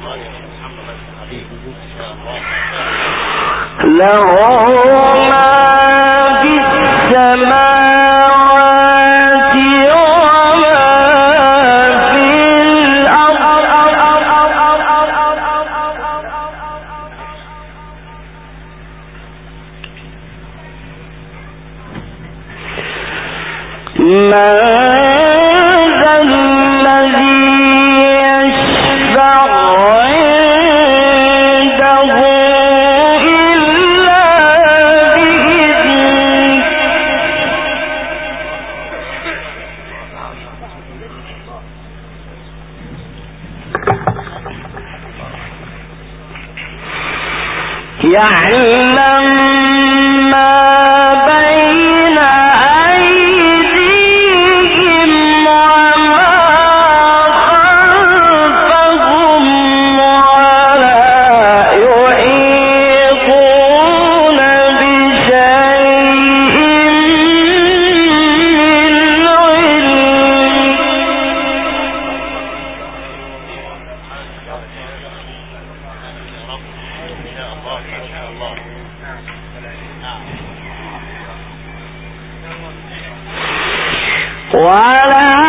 له ما في السماوات وما في الأرض من ذا الذي يشفع عنده إلا بإذنه يعلم ما بين أيديهم وما خلفهم ولا يحيطون بشيء من علمه ولا